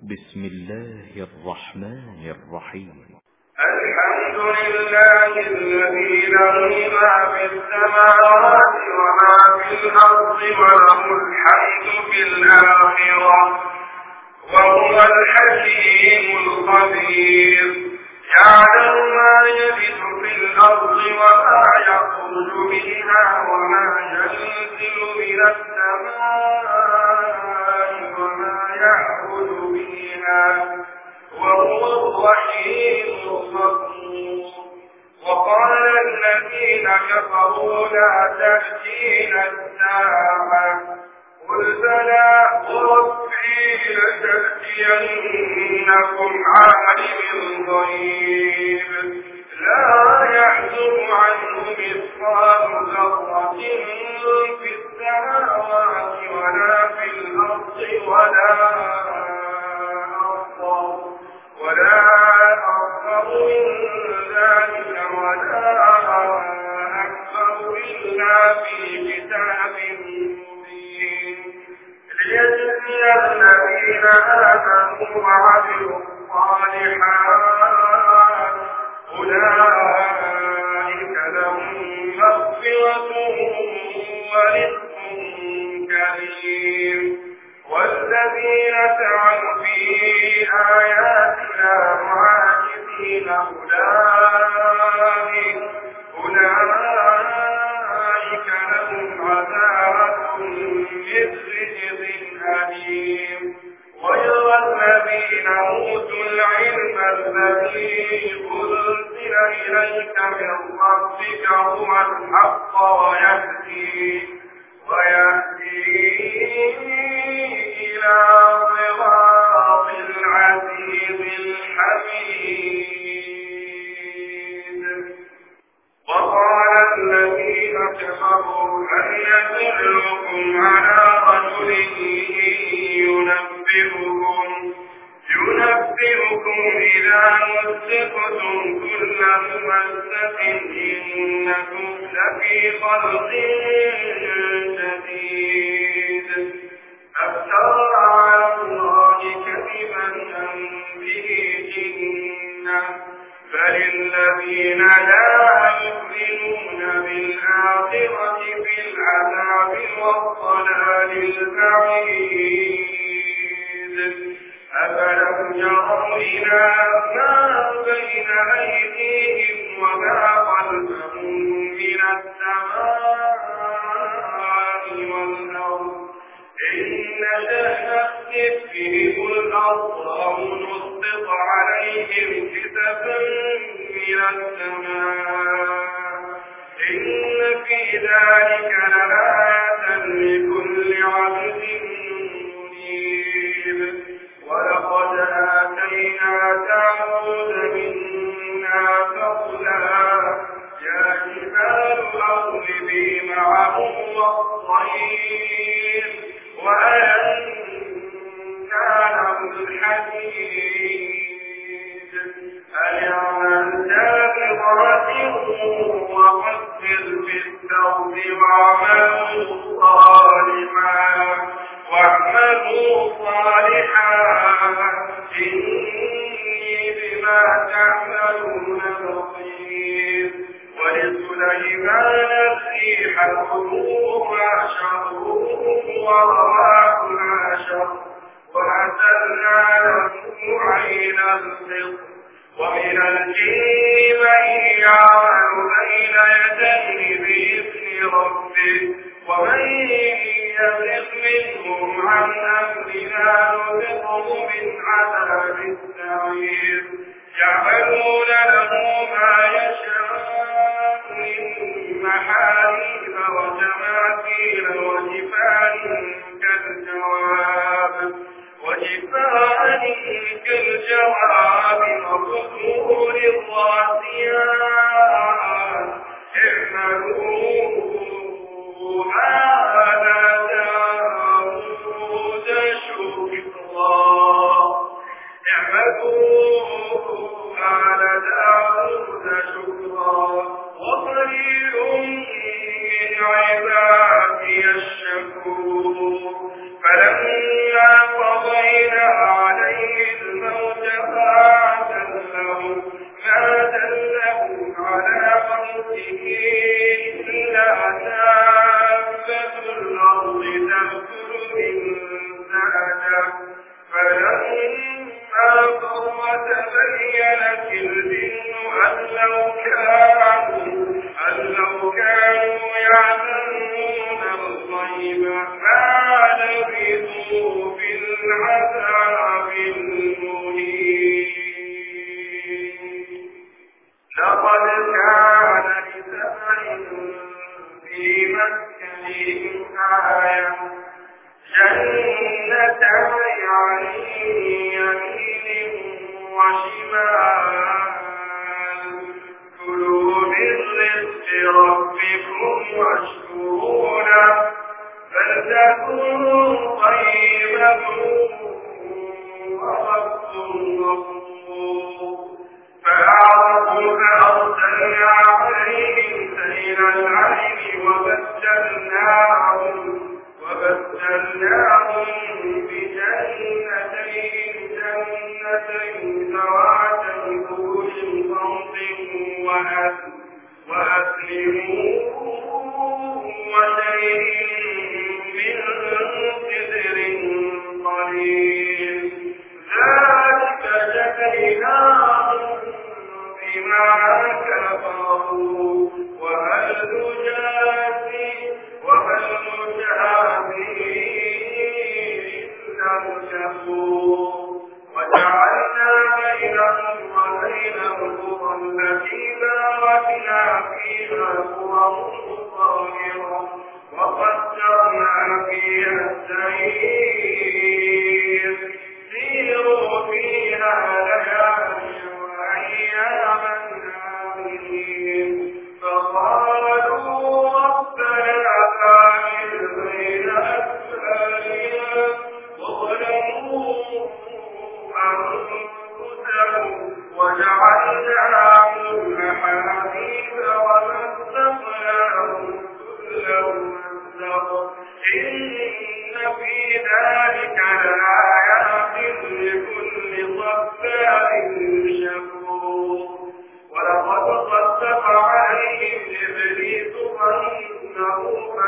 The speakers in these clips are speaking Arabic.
بسم الله الرحمن الرحيم. الحمد لله الذي له ما في السماوات وما في الأرض وله الحمد في الآخرة وهو الحكيم الخبير. يعلم ما يلج في الأرض وما يخرج منها وما ينزل من السماء وما يعرج فيها وهو الرحيم الغفور. وقال الذين كفروا لا تأتينا الساعة قل بلى وربي لتأتينكم عالم الغيب لا يعزب عنه مثقال ذرة في السماوات ولا في الأرض ولا أكبر من ذلك ولا أكبر إلا في كتاب مبين ليجزي الذين آمنوا وعملوا الصالحات أولئك لهم مغفرة ورزق كريم. والذين سعوا في آياتنا معاجزين أولئك لهم عذاب من رجز أليم. غير الذين أوتوا العلم الذي أنزل إليك من ربك هو الحق ويهدي إلى صراط العزيز الحميد. وقال الذين كفروا هل يدلكم على رجل ينبئكم إذا مزقتم كل ممزق إنكم لفي خلق جديد. أفترى على الله كذبا أم به جنة بل الذين لا يؤمنون بالآخرة في العذاب والضلال البعيد. أفلم يروا إلى ما بين أيديهم وما خلفهم من السماء والأرض إن نشأ نخسف بهم الأرض أو نسقط عليهم كسفا من السماء إن في ذلك لآية لكل عبد منيب. ولقد آتينا داود منا فضلا يا جبال أوبي معه والطير وألنا له الحديد أن يعمل دابرة وقدر في الثوب واعملوا صالحا إني بما تعملون بصير. ولسليمان الريح غدوها شهر ورواحها شهر وأسلنا له عين القط. ومن الجن من يعمل بين يديه بإذن ربه ومن يزغ منهم عن أمرنا نذقه من عذاب السعير. يعملون له ما يشاء من محاريب وتماثيل وجفان كالجواب وقصور الراسيات اعملوا آل داود شكرا وقليل من عبادي الشكور. فلما قضينا عليه فلما قر تبينت الجن أن لو كانوا يعلمون الغيب ما لبثوا في العذاب المهين. لقد كان لسبع في مسكنهم آية جنتان عن يمين وشمال كلوا من رزق ربكم واشكروا له بلدة طيبة ورب غفور. فأعرضوا فأرسلنا عليهم سيل العرم وبدلناهم بجنتين ذواتي كل خمط وأكل وشيء من سدر قليل ذلك جزيناهم بما كفروا وهل نجازي إلا الكفور. وجعلنا بينهم وبين القرى التي باركنا فيها قرى ظاهرة وقدرنا فيها السير سيروا فيها ليالي وأياما آمنين. فقالوا ربنا باعد بين أسفارنا وظلموا أنفسهم وجعلناهم أحاديث ومزقناهم كل ممزق إن في ذلك لآيات لكل صبار شكور. ولقد صدق عليهم إبليس ظنه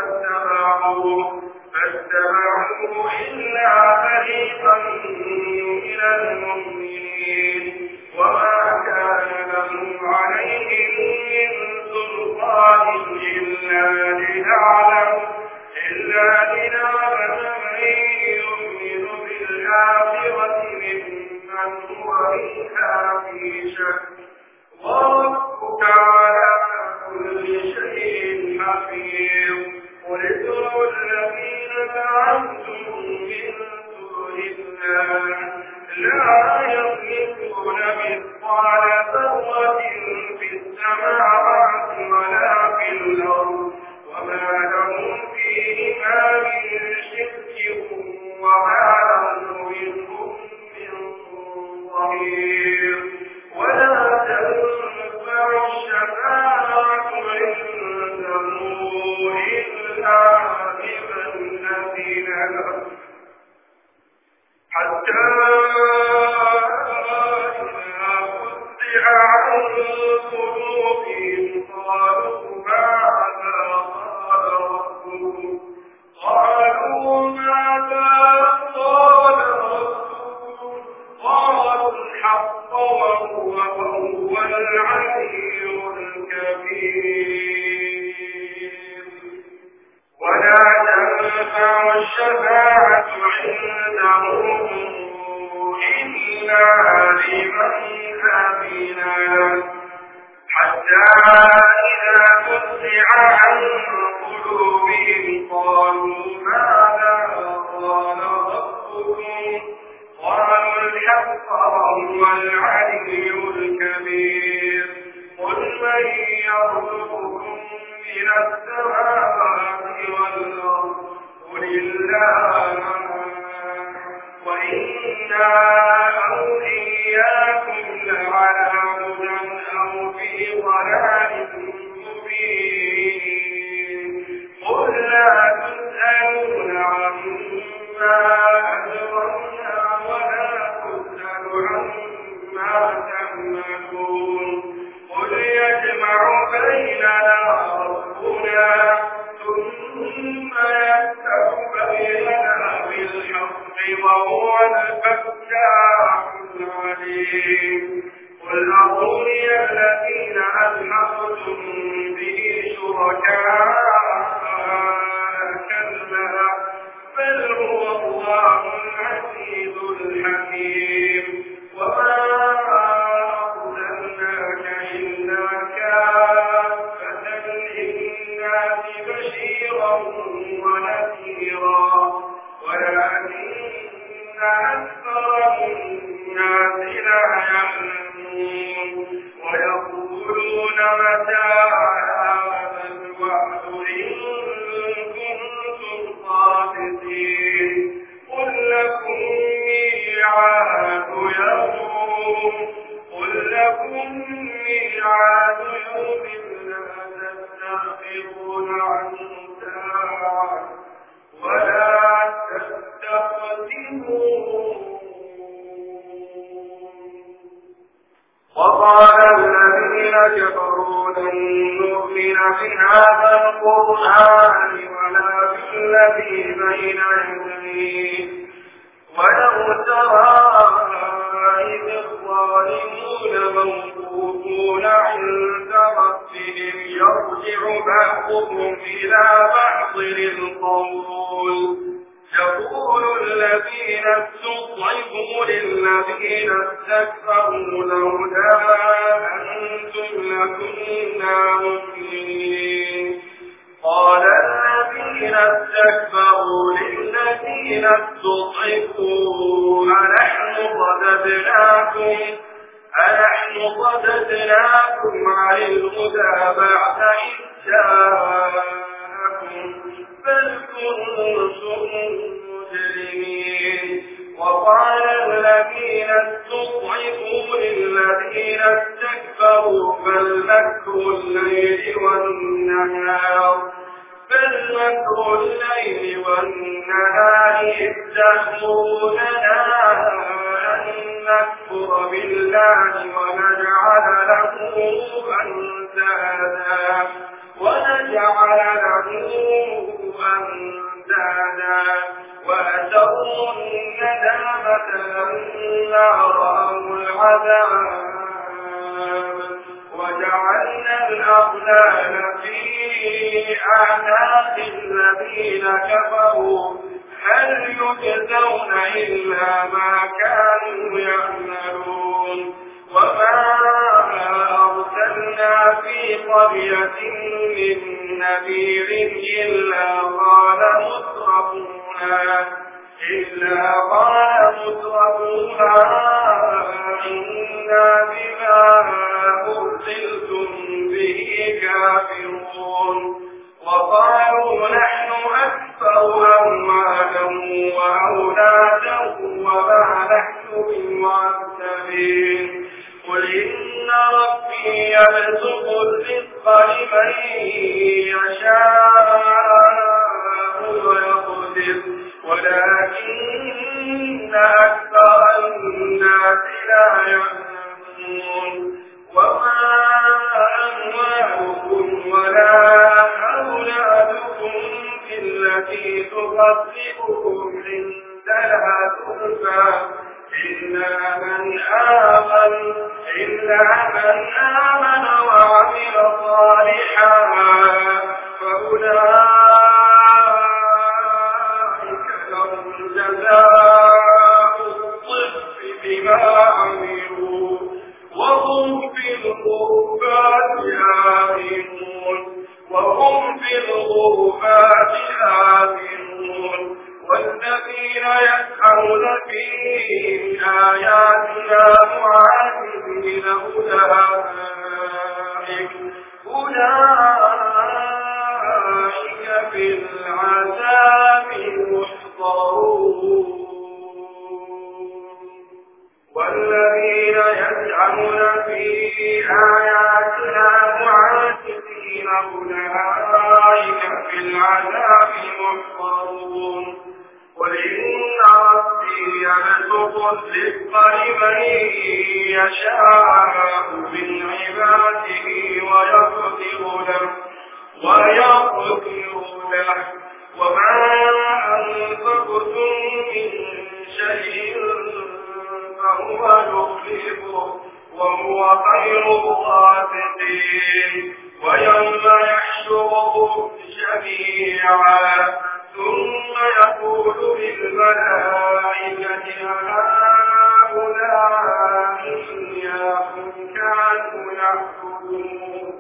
فاتبعوه إلا فريقا من المؤمنين وما كان لهم عليهم من سلطان إلا لنعلم من يؤمن بالآخرة ممن هو منها في شك. وربك على كل شيء حفيظ. قل ادعوا الذين زعمتم من دون الله لا يملكون مثقال ذرة في السماوات ولا في الأرض وما لهم فيهما من شرك وما له منهم من ظهير. ولا تنفع الشفاعة عنده إلا لمن أذن له حتى إذا فزع عن قلوبهم قالوا ماذا قال ربكم قالوا ماذا قال ربكم قالوا الحق وهو العلي الكبير. ولا تنفع الشفاعة عنده إلا لمن أذن له حتى إذا فزع عن قلوبهم قالوا ماذا قال ربكم قالوا الحق وهو العلي الكبير. قل من يرزقكم من السماوات والأرض قل الله وإنا أو إياكم لعلى هدى أو في ضلال مبين. قل لا تسألون عما أجرمنا ولا تسأل عما تعملون. قل يجمع بيننا ربنا ثم يفتح بيننا بالحق وهو الفتاح العليم قل أروني الذين ألحقتم به شركاء كلا بل هو الله العزيز الحكيم وما أرسلناك إلا كافة للناس بشيرا ونذيرا ولكن أكثر الناس لا يعلمون ويقولون متى هذا الوعد إن كنتم صادقين قل لكم ميعاد يوم لا تستأخرون عنه ساعة ولا تستقدمون وقال الذين كفروا لن نؤمن بهذا القرآن ولا بالذي بين يديه ولو ترى إذ الظالمون موقوفون عند ربهم يرجع بعضهم إلى بعض القول يقول الذين استضعفوا للذين استكبروا لولا أنتم لكنا مؤمنين قال الذين استكبروا للذين استضعفوا أنحن صددناكم عن الهدى بعد إذ جاءكم بل كنتم مجرمين وقال الذين استضعفوا للذين استكبروا بل مكر الليل والنهار إذ تأمروننا أن نكفر بالله ونجعل له أندادا وأسروا الندامة لما رأوا العذاب وجعلنا الأغلال في أعناق الذين كفروا هل يجزون إلا ما كانوا يعملون وما أرسلنا في قرية من نذير إلا قال مترفوها إنا بما أرسلتم به كافرون وقالوا نحن أكثر أموالا وأولادا وما نحن بمعذبين قل إن ربي يبسط الرزق لمن يشاء ويقدر ولكن أكثر الناس لا يعلمون وما أموالكم ولا أولادكم بالتي تقربكم عندنا زلفى إلا من آمن وعمل صالحا فأولئك لهم جزاء الضعف بما عملوا وهم في الغرفات آمنون والذين يسعون في آياتنا معاذبين أولئك في العذاب محضرون والذين يسعون في آياتنا معاذبين أولئك في العذاب محضرون قل إن ربي يبسط الرزق لمن يشاء من عباده ويقدر له وما أنفقتم من وهو يخلفه وهو خير الرازقين. ويوم يحشرهم جميعا ثم يقول للملائكة هؤلاء إياكم كانوا يعبدون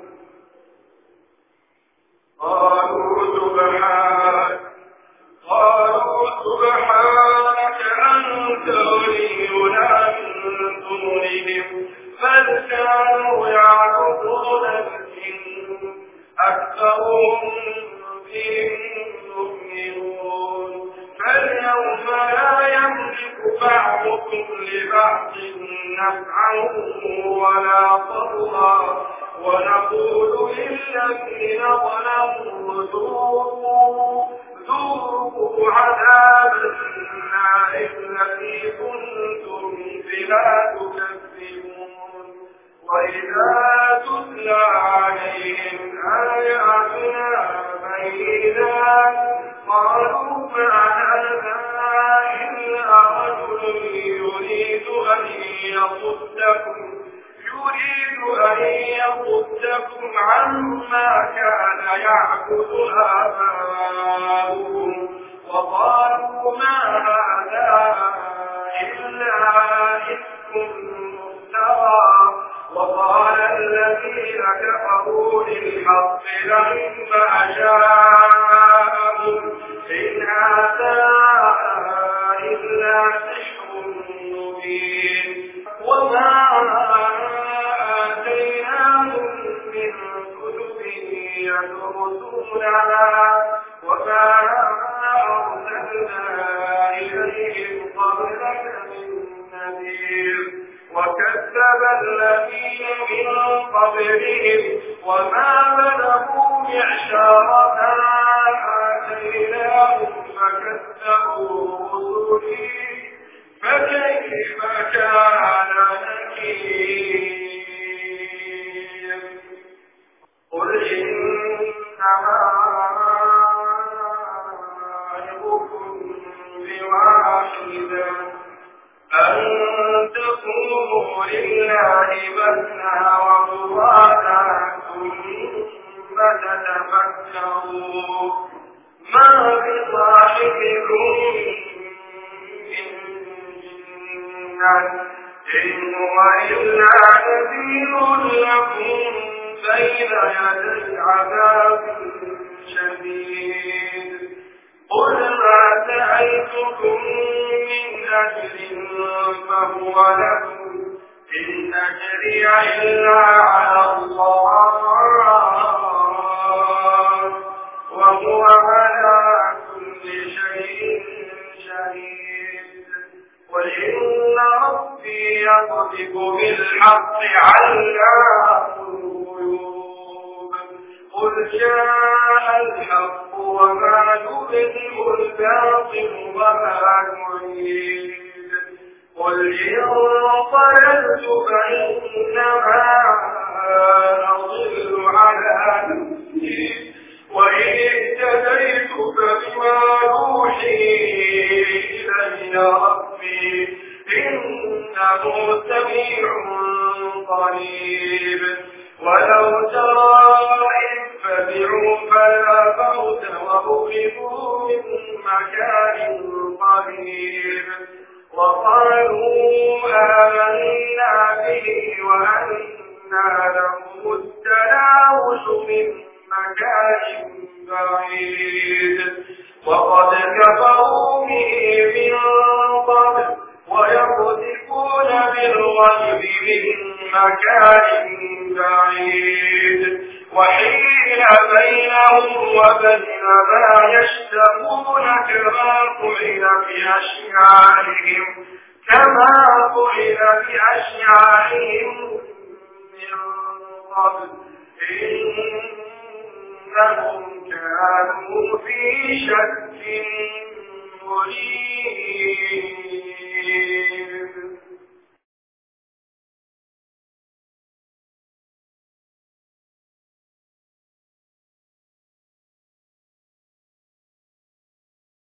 قالوا سبحانك أنت ولينا من دونهم بل كانوا يعبدون الجن أكثرهم بهم يؤمنون. فاليوم لا يملك بعضكم لبعض نفعا ولا ضرا ونقول للذين ظلموا ذوقوا عذاب النار التي كنتم بها تكذبون. وإذا تتلى عليهم آياتنا بينات قالوا ما هذا إلا رجل يريد أن يصدكم عما كان يعبد آباؤكم وقالوا ما هذا إلا إفك مفترى. وقال الذين كفروا للحق لما جاءهم إن هذا إلا سحر مبين. وما آتيناهم من كتب يدرسونها وما أرسلنا إليهم قبلك من نذير. وكذب الذين من قبلهم وما بلغوا معشار ما آتيناهم فكذبوا رسلي فكيف كان نكير. قل إنما أعظكم بواحدة أن تقوموا لله مثنى وفرادا ثم تتفكروا ما بصاحبكم من جنة إن هو إلا نذير لكم بين يدي عذاب شديد. قل ما سألتكم من أجر فهو لكم إن أجري إلا على الله وهو على كل شيء شهيد. وإن ربي يقذف بالحق علام الغيوب. قل جاء الحق وما يبدئ الباطل وما يعيد. قل إن ضللت فإنما أضل على نفسي وإن اهتديت فبما يوحي إلي ربي إنه سميع قريب. ولو ترى إذ فزعوا فلا فوت وأخذوا من مكان قريب وقالوا آمنا به وأنى لهم التناوش من مكان بعيد. وقد كفروا به من قبل ويقذفون بالغيب من مكان بعيد. وحيل بينهم وبين ما يشتهون كما فعل بأشياعهم من قبل إنهم كانوا في شك مريب.